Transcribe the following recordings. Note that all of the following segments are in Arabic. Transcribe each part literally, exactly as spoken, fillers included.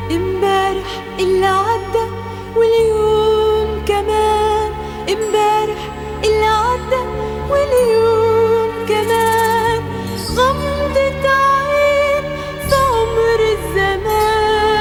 امبارح اللي عدى واليوم كمان، امبارح اللي عدى واليوم كمان، غمضة عين في عمر الزمان.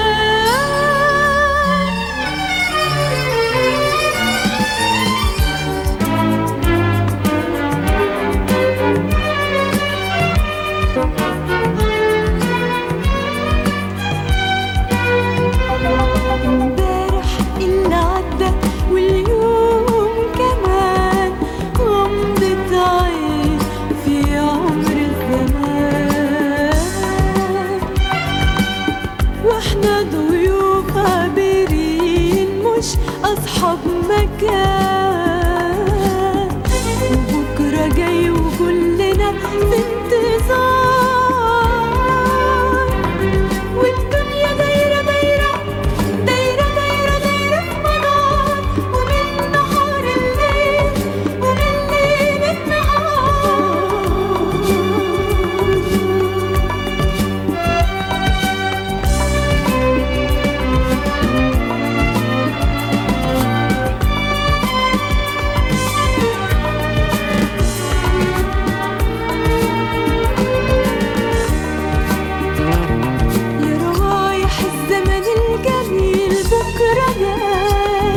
امبارح اللي عدى واليوم كمان، غمضة عين في عمر الزمان. واحنا ضيوف عابرين مش أصحاب مكان، وبكرة جاي وكلنا في انتظار. والدنيا دايرة دايرة دايرة دايرة دايرة في منار، ومن نهار الليل ومن ليل النهار. يا روايح الزمن الجميل بكرة جاي،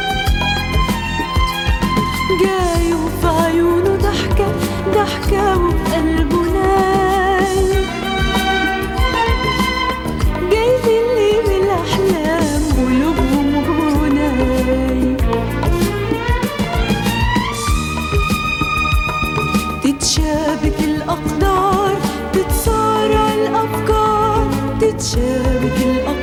جاي وفي عيونه ضحكة ضحكة وفي قلبه ناي، جاي باللي بالأحلام قلوبهم غناي. تتشابك الأقدار، تتصارع الأفكار، تتشابك الأفكار